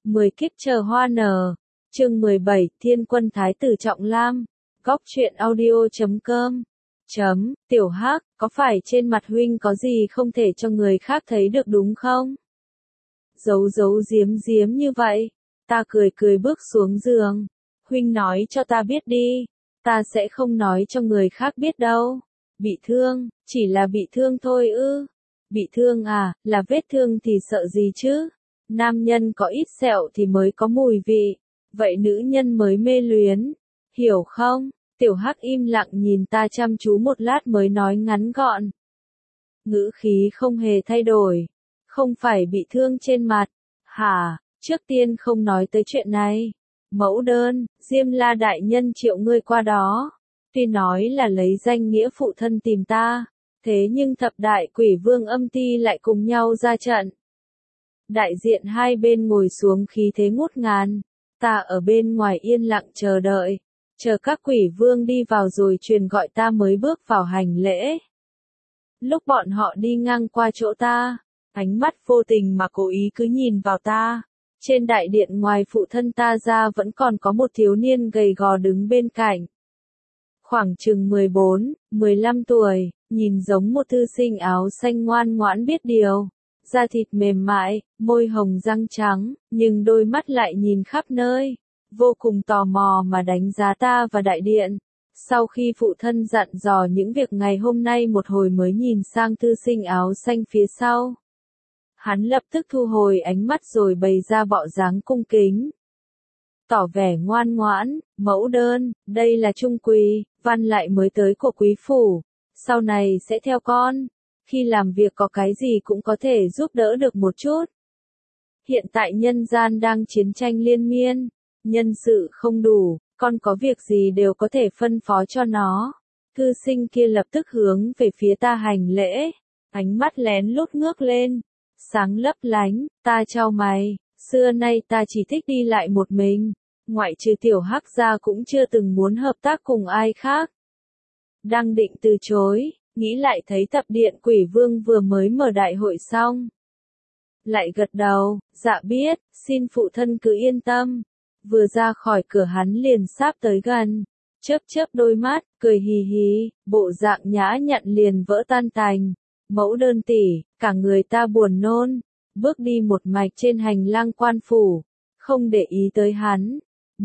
10 kiếp chờ hoa nở. Chương 17, Thiên quân thái tử Trọng Lam. Góc truyện audio.com. Tiểu Hắc, có phải trên mặt huynh có gì không thể cho người khác thấy được đúng không? Giấu giấu giếm giếm như vậy. Ta cười cười bước xuống giường. Huynh nói cho ta biết đi. Ta sẽ không nói cho người khác biết đâu. Bị thương, chỉ là bị thương thôi ư. Bị thương à, là vết thương thì sợ gì chứ? Nam nhân có ít sẹo thì mới có mùi vị. Vậy nữ nhân mới mê luyến. Hiểu không? Tiểu Hắc im lặng nhìn ta chăm chú một lát mới nói ngắn gọn. Ngữ khí không hề thay đổi. Không phải bị thương trên mặt. Hả, trước tiên không nói tới chuyện này. Mẫu đơn, Diêm La đại nhân triệu ngươi qua đó. Tuy nói là lấy danh nghĩa phụ thân tìm ta. Thế nhưng thập đại quỷ vương âm ti lại cùng nhau ra trận. Đại diện hai bên ngồi xuống khí thế ngút ngàn. Ta ở bên ngoài yên lặng chờ đợi. Chờ các quỷ vương đi vào rồi truyền gọi ta mới bước vào hành lễ. Lúc bọn họ đi ngang qua chỗ ta, ánh mắt vô tình mà cố ý cứ nhìn vào ta. Trên đại điện ngoài phụ thân ta ra vẫn còn có một thiếu niên gầy gò đứng bên cạnh. Khoảng chừng 14, 15 tuổi, nhìn giống một thư sinh áo xanh ngoan ngoãn biết điều. Da thịt mềm mại, môi hồng răng trắng, nhưng đôi mắt lại nhìn khắp nơi. Vô cùng tò mò mà đánh giá ta và đại điện. Sau khi phụ thân dặn dò những việc ngày hôm nay một hồi mới nhìn sang thư sinh áo xanh phía sau. Hắn lập tức thu hồi ánh mắt rồi bày ra bộ dáng cung kính. Tỏ vẻ ngoan ngoãn, mẫu đơn, đây là trung quỳ, văn lại mới tới của quý phủ. Sau này sẽ theo con. Khi làm việc có cái gì cũng có thể giúp đỡ được một chút. Hiện tại nhân gian đang chiến tranh liên miên. Nhân sự không đủ, con có việc gì đều có thể phân phó cho nó. Thư sinh kia lập tức hướng về phía ta hành lễ. Ánh mắt lén lút ngước lên. Sáng lấp lánh, ta chau mày. Xưa nay ta chỉ thích đi lại một mình. Ngoại trừ Tiểu Hắc ra cũng chưa từng muốn hợp tác cùng ai khác. Đang định từ chối, nghĩ lại thấy thập điện quỷ vương vừa mới mở đại hội xong. Lại gật đầu, dạ biết, xin phụ thân cứ yên tâm. Vừa ra khỏi cửa hắn liền sáp tới gần, chớp chớp đôi mắt, cười hì hì, bộ dạng nhã nhặn liền vỡ tan tành. Mẫu đơn tỷ, cả người ta buồn nôn, bước đi một mạch trên hành lang quan phủ, không để ý tới hắn.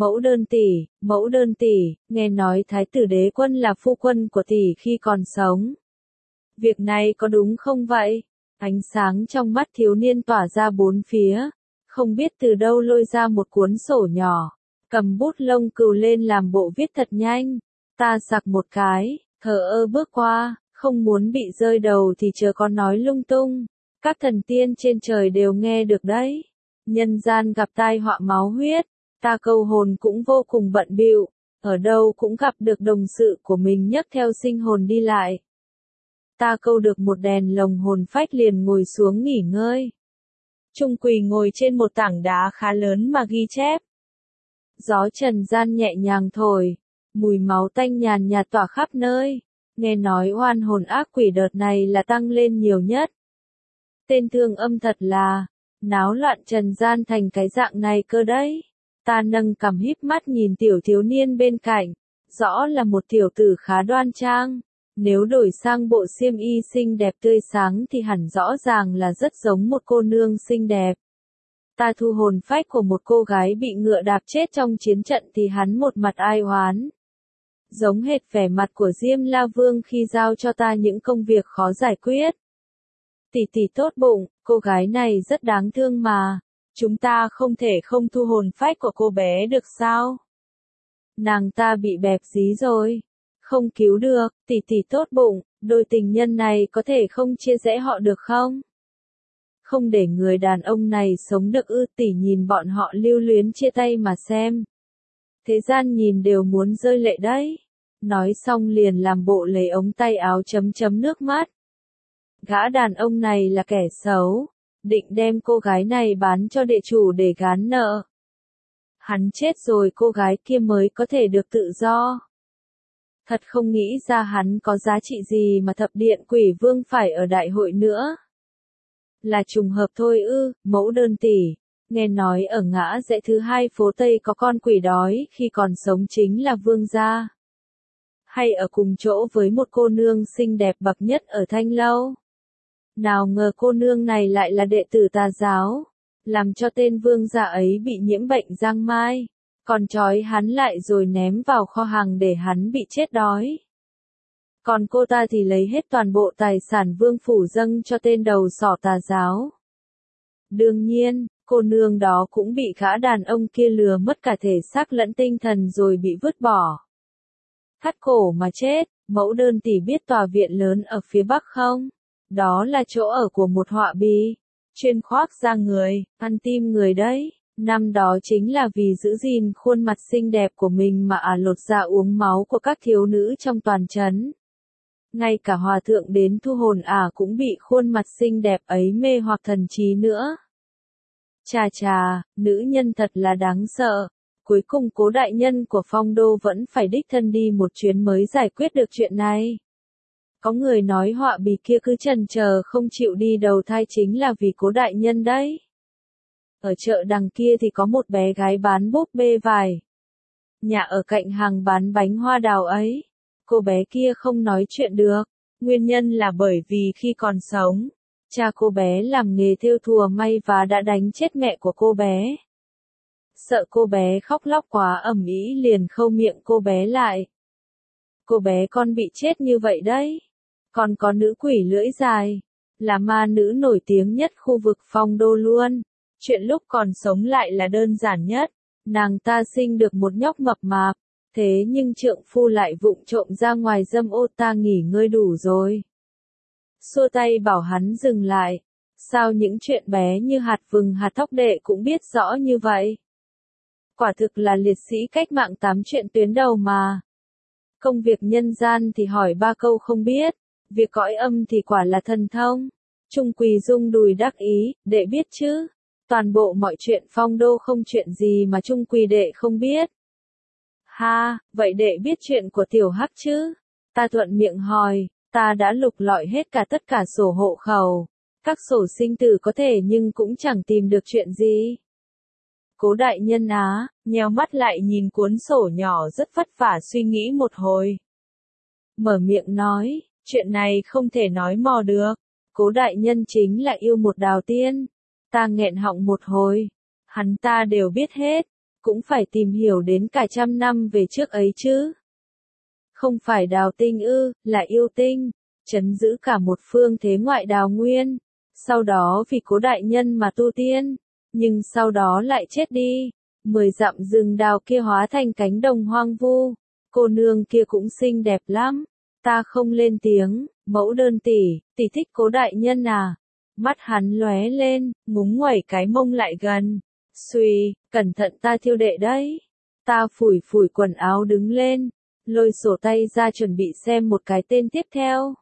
Mẫu đơn tỷ, nghe nói thái tử đế quân là phu quân của tỷ khi còn sống. Việc này có đúng không vậy? Ánh sáng trong mắt thiếu niên tỏa ra bốn phía. Không biết từ đâu lôi ra một cuốn sổ nhỏ, cầm bút lông cừu lên làm bộ viết thật nhanh. Ta sặc một cái, thờ ơ bước qua, không muốn bị rơi đầu thì chớ có nói lung tung. Các thần tiên trên trời đều nghe được đấy. Nhân gian gặp tai họa máu huyết, ta câu hồn cũng vô cùng bận bịu, ở đâu cũng gặp được đồng sự của mình nhấc theo sinh hồn đi lại. Ta câu được một đèn lồng hồn phách liền ngồi xuống nghỉ ngơi. Trung quỳ ngồi trên một tảng đá khá lớn mà ghi chép. Gió trần gian nhẹ nhàng thổi, mùi máu tanh nhàn nhạt tỏa khắp nơi. Nghe nói oan hồn ác quỷ đợt này là tăng lên nhiều nhất. Tên thương âm thật là, náo loạn trần gian thành cái dạng này cơ đấy. Ta nâng cằm híp mắt nhìn tiểu thiếu niên bên cạnh, rõ là một tiểu tử khá đoan trang. Nếu đổi sang bộ xiêm y xinh đẹp tươi sáng thì hẳn rõ ràng là rất giống một cô nương xinh đẹp. Ta thu hồn phách của một cô gái bị ngựa đạp chết trong chiến trận thì hắn một mặt ai oán. Giống hệt vẻ mặt của Diêm La Vương khi giao cho ta những công việc khó giải quyết. Tỷ tỷ tốt bụng, cô gái này rất đáng thương mà. Chúng ta không thể không thu hồn phách của cô bé được sao? Nàng ta bị bẹp dí rồi. Không cứu được, tỷ tỷ tốt bụng, đôi tình nhân này có thể không chia rẽ họ được không? Không để người đàn ông này sống được ư, tỷ nhìn bọn họ lưu luyến chia tay mà xem. Thế gian nhìn đều muốn rơi lệ đấy. Nói xong liền làm bộ lấy ống tay áo chấm chấm nước mắt. Gã đàn ông này là kẻ xấu, định đem cô gái này bán cho địa chủ để gán nợ. Hắn chết rồi cô gái kia mới có thể được tự do. Thật không nghĩ ra hắn có giá trị gì mà thập điện quỷ vương phải ở đại hội nữa. Là trùng hợp thôi ư, mẫu đơn tỷ. Nghe nói ở ngã rẽ thứ hai phố Tây có con quỷ đói khi còn sống chính là Vương gia. Hay ở cùng chỗ với một cô nương xinh đẹp bậc nhất ở Thanh Lâu. Nào ngờ cô nương này lại là đệ tử tà giáo, làm cho tên Vương gia ấy bị nhiễm bệnh giang mai, còn trói hắn lại rồi ném vào kho hàng để hắn bị chết đói. Còn cô ta thì lấy hết toàn bộ tài sản vương phủ dâng cho tên đầu sỏ tà giáo. Đương nhiên, cô nương đó cũng bị gã đàn ông kia lừa mất cả thể xác lẫn tinh thần rồi bị vứt bỏ. Thắt cổ mà chết. Mẫu đơn tỷ biết tòa viện lớn ở phía bắc không? Đó là chỗ ở của một họa bì, chuyên khoác da người, ăn tim người đấy. Năm đó chính là vì giữ gìn khuôn mặt xinh đẹp của mình mà lột da uống máu của các thiếu nữ trong toàn trấn. Ngay cả hòa thượng đến thu hồn cũng bị khuôn mặt xinh đẹp ấy mê hoặc thần trí nữa. Chà chà, nữ nhân thật là đáng sợ. Cuối cùng Cố đại nhân của Phong Đô vẫn phải đích thân đi một chuyến mới giải quyết được chuyện này. Có người nói họa bì kia cứ chần chờ không chịu đi đầu thai chính là vì Cố đại nhân đấy. Ở chợ đằng kia thì có một bé gái bán búp bê vải. Nhà ở cạnh hàng bán bánh hoa đào ấy. Cô bé kia không nói chuyện được. Nguyên nhân là bởi vì khi còn sống, cha cô bé làm nghề thêu thùa may và đã đánh chết mẹ của cô bé. Sợ cô bé khóc lóc quá ầm ĩ liền khâu miệng cô bé lại. Cô bé con bị chết như vậy đấy. Còn có nữ quỷ lưỡi dài, là ma nữ nổi tiếng nhất khu vực Phong Đô luôn. Chuyện lúc còn sống lại là đơn giản nhất. Nàng ta sinh được một nhóc mập mạp, thế nhưng trượng phu lại vụng trộm ra ngoài dâm ô, ta nghỉ ngơi đủ rồi. Xua tay bảo hắn dừng lại. Sao những chuyện bé như hạt vừng hạt thóc đệ cũng biết rõ như vậy? Quả thực là liệt sĩ cách mạng 8 chuyện tuyến đầu mà. Công việc nhân gian thì hỏi 3 câu không biết, việc cõi âm thì quả là thần thông. Trung Quỳ rung đùi đắc ý, đệ biết chứ. Toàn bộ mọi chuyện Phong Đô không chuyện gì mà Trung Quỳ đệ không biết. Ha, vậy đệ biết chuyện của Tiểu Hắc chứ? Ta thuận miệng hỏi, ta đã lục lọi hết tất cả sổ hộ khẩu, các sổ sinh tử có thể nhưng cũng chẳng tìm được chuyện gì. Cố đại nhân nheo mắt lại nhìn cuốn sổ nhỏ rất vất vả suy nghĩ một hồi. Mở miệng nói, chuyện này không thể nói mò được. Cố đại nhân chính là yêu một đào tiên. Ta nghẹn họng một hồi. Hắn ta đều biết hết. Cũng phải tìm hiểu đến cả 100 năm về trước ấy chứ. Không phải đào tinh là yêu tinh. Trấn giữ cả một phương thế ngoại đào nguyên. Sau đó vì Cố đại nhân mà tu tiên. Nhưng sau đó lại chết đi. 10 dặm rừng đào kia hóa thành cánh đồng hoang vu. Cô nương kia cũng xinh đẹp lắm. Ta không lên tiếng, mẫu đơn tỷ thích Cố đại nhân à? Mắt hắn lóe lên, ngúng nguẩy cái mông lại gần. Xuy, cẩn thận ta thiêu đệ đấy. Ta phủi phủi quần áo đứng lên, lôi sổ tay ra chuẩn bị xem một cái tên tiếp theo.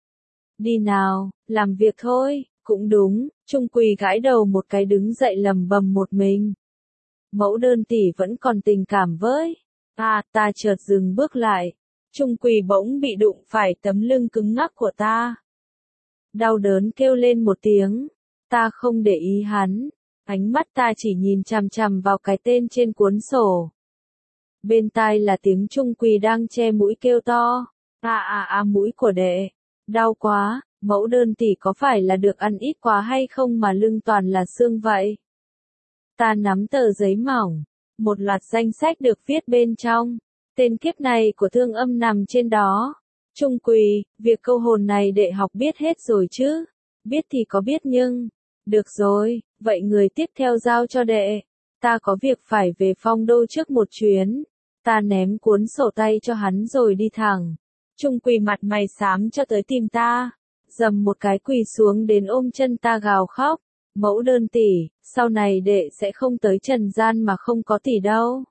Đi nào, làm việc thôi. Cũng đúng, Trung Quỳ gãi đầu một cái đứng dậy lầm bầm một mình. Mẫu đơn tỷ vẫn còn tình cảm với. Ta chợt dừng bước lại. Trung Quỳ bỗng bị đụng phải tấm lưng cứng ngắc của ta. Đau đớn kêu lên một tiếng. Ta không để ý hắn. Ánh mắt ta chỉ nhìn chằm chằm vào cái tên trên cuốn sổ. Bên tai là tiếng Trung Quỳ đang che mũi kêu to. Mũi của đệ. Đau quá. Mẫu đơn tỷ có phải là được ăn ít quá hay không mà lưng toàn là xương vậy? Ta nắm tờ giấy mỏng. Một loạt danh sách được viết bên trong. Tên kiếp này của Thương Âm nằm trên đó. Trung Quỳ, việc câu hồn này đệ học biết hết rồi chứ? Biết thì có biết nhưng. Được rồi, vậy người tiếp theo giao cho đệ. Ta có việc phải về Phong Đô trước một chuyến. Ta ném cuốn sổ tay cho hắn rồi đi thẳng. Trung Quỳ mặt mày xám cho tới tìm ta. Dầm một cái quỳ xuống đến ôm chân ta gào khóc. Mẫu đơn tỷ, sau này đệ sẽ không tới trần gian mà không có tỷ đâu.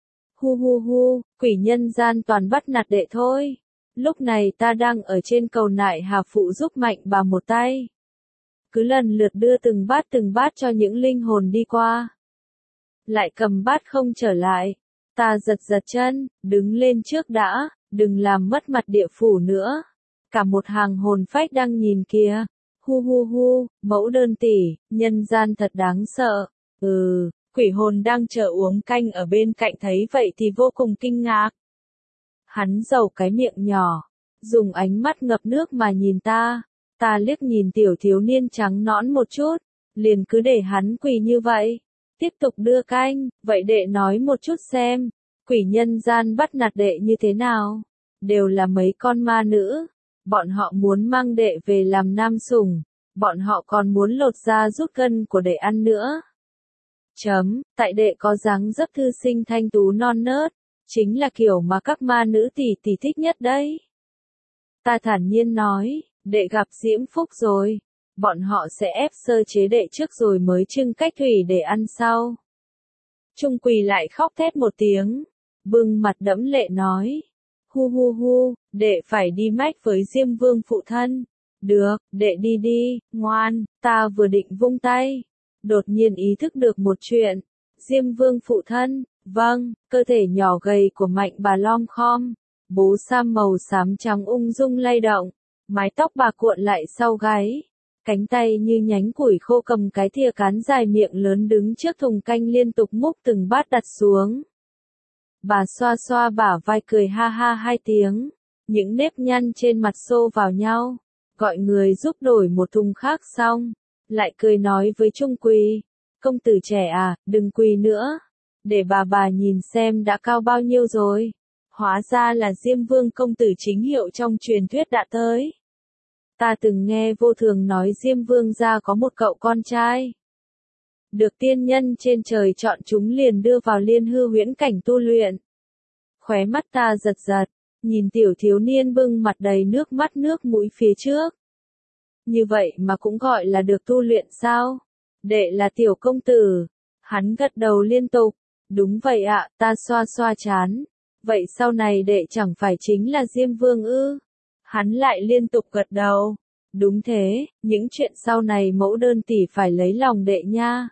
Hu, quỷ nhân gian toàn bắt nạt đệ thôi. Lúc này ta đang ở trên cầu nại Hà Phụ giúp Mạnh bà một tay. Cứ lần lượt đưa từng bát cho những linh hồn đi qua. Lại cầm bát không trở lại. Ta giật chân, đứng lên trước đã, đừng làm mất mặt địa phủ nữa. Cả một hàng hồn phách đang nhìn kìa. Hu, mẫu đơn tỷ, nhân gian thật đáng sợ. Quỷ hồn đang chờ uống canh ở bên cạnh thấy vậy thì vô cùng kinh ngạc. Hắn giầu cái miệng nhỏ, dùng ánh mắt ngập nước mà nhìn ta. Ta liếc nhìn tiểu thiếu niên trắng nõn một chút, liền cứ để hắn quỳ như vậy. Tiếp tục đưa canh, vậy đệ nói một chút xem, quỷ nhân gian bắt nạt đệ như thế nào? Đều là mấy con ma nữ, bọn họ muốn mang đệ về làm nam sủng, bọn họ còn muốn lột da rút gân của đệ ăn nữa. Tại đệ có dáng dấp thư sinh thanh tú non nớt, chính là kiểu mà các ma nữ tỷ tỷ thích nhất đấy. Ta thản nhiên nói, đệ gặp diễm phúc rồi, bọn họ sẽ ép sơ chế đệ trước rồi mới trưng cách thủy để ăn sau. Trung Quỳ lại khóc thét một tiếng, bưng mặt đẫm lệ nói, hu, đệ phải đi mách với Diêm Vương phụ thân. Được, đệ đi đi, ngoan. Ta vừa định vung tay, đột nhiên ý thức được một chuyện. Diêm Vương phụ thân, vâng, cơ thể nhỏ gầy của Mạnh bà lom khom, bố sam màu xám trắng ung dung lay động, mái tóc bà cuộn lại sau gáy, cánh tay như nhánh củi khô cầm cái thìa cán dài miệng lớn đứng trước thùng canh liên tục múc từng bát đặt xuống. Bà xoa xoa bả vai cười ha ha hai tiếng, những nếp nhăn trên mặt xô vào nhau, gọi người giúp đổi một thùng khác xong, lại cười nói với Trung Quỳ, công tử trẻ à, đừng quỳ nữa, để bà nhìn xem đã cao bao nhiêu rồi. Hóa ra là Diêm Vương công tử chính hiệu trong truyền thuyết đã tới. Ta từng nghe vô thường nói Diêm Vương gia có một cậu con trai. Được tiên nhân trên trời chọn chúng liền đưa vào Liên Hư huyễn cảnh tu luyện. Khóe mắt ta giật giật, nhìn tiểu thiếu niên bưng mặt đầy nước mắt nước mũi phía trước. Như vậy mà cũng gọi là được tu luyện sao? Đệ là tiểu công tử. Hắn gật đầu liên tục. Đúng vậy ạ, ta xoa xoa trán. Vậy sau này đệ chẳng phải chính là Diêm Vương ư? Hắn lại liên tục gật đầu. Đúng thế, những chuyện sau này mẫu đơn tỷ phải lấy lòng đệ nha.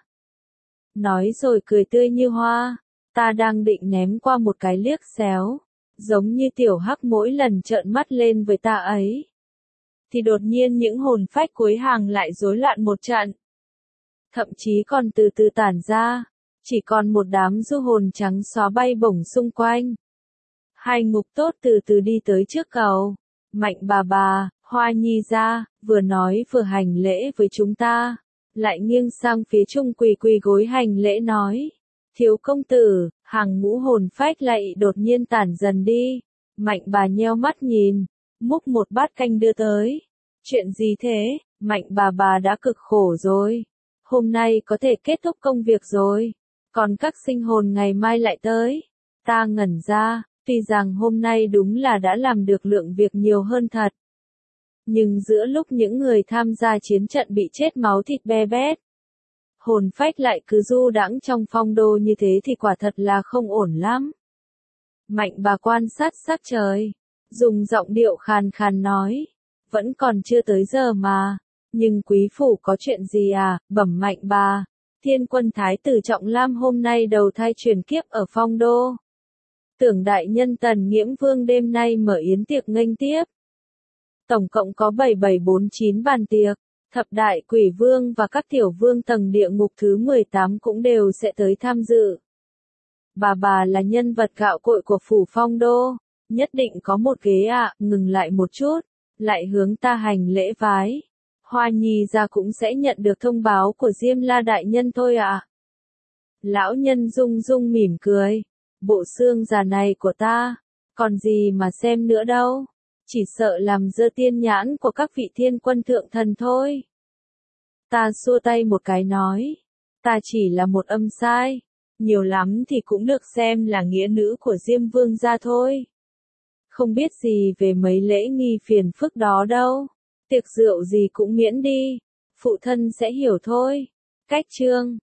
Nói rồi cười tươi như hoa. Ta đang định ném qua một cái liếc xéo, giống như tiểu hắc mỗi lần trợn mắt lên với ta ấy. Thì đột nhiên những hồn phách cuối hàng lại rối loạn một trận. Thậm chí còn từ từ tản ra, chỉ còn một đám du hồn trắng xóa bay bổng xung quanh. Hai ngục tốt từ từ đi tới trước cầu. Mạnh bà, Hoa Nhi ra, vừa nói vừa hành lễ với chúng ta. Lại nghiêng sang phía Trung Quỳ quỳ gối hành lễ nói. Thiếu công tử, hàng ngũ hồn phách lại đột nhiên tản dần đi. Mạnh bà nheo mắt nhìn, múc một bát canh đưa tới. Chuyện gì thế? Mạnh bà đã cực khổ rồi. Hôm nay có thể kết thúc công việc rồi. Còn các sinh hồn ngày mai lại tới. Ta ngẩn ra, tuy rằng hôm nay đúng là đã làm được lượng việc nhiều hơn thật. Nhưng giữa lúc những người tham gia chiến trận bị chết máu thịt be bét, hồn phách lại cứ du đãng trong phong đô như thế thì quả thật là không ổn lắm. Mạnh bà quan sát sắc trời, dùng giọng điệu khàn khàn nói, vẫn còn chưa tới giờ mà, nhưng quý phủ có chuyện gì à, bẩm Mạnh bà, Thiên quân thái tử Trọng Lam hôm nay đầu thai truyền kiếp ở phong đô. Tưởng đại nhân Tần Nghiễm Vương đêm nay mở yến tiệc nghênh tiếp. Tổng cộng có 7749 bàn tiệc. Thập đại quỷ vương và các tiểu vương tầng địa ngục thứ 18 cũng đều sẽ tới tham dự. Bà là nhân vật gạo cội của phủ phong đô, nhất định có một ghế ạ, ngừng lại một chút, lại hướng ta hành lễ vái. Hoa Nhi ra cũng sẽ nhận được thông báo của Diêm La đại nhân thôi ạ. Lão nhân rung rung mỉm cười, bộ xương già này của ta, còn gì mà xem nữa đâu. Chỉ sợ làm dơ tiên nhãn của các vị thiên quân thượng thần thôi. Ta xua tay một cái nói, ta chỉ là một âm sai, nhiều lắm thì cũng được xem là nghĩa nữ của Diêm Vương gia thôi. Không biết gì về mấy lễ nghi phiền phức đó đâu, tiệc rượu gì cũng miễn đi, phụ thân sẽ hiểu thôi. Cách chương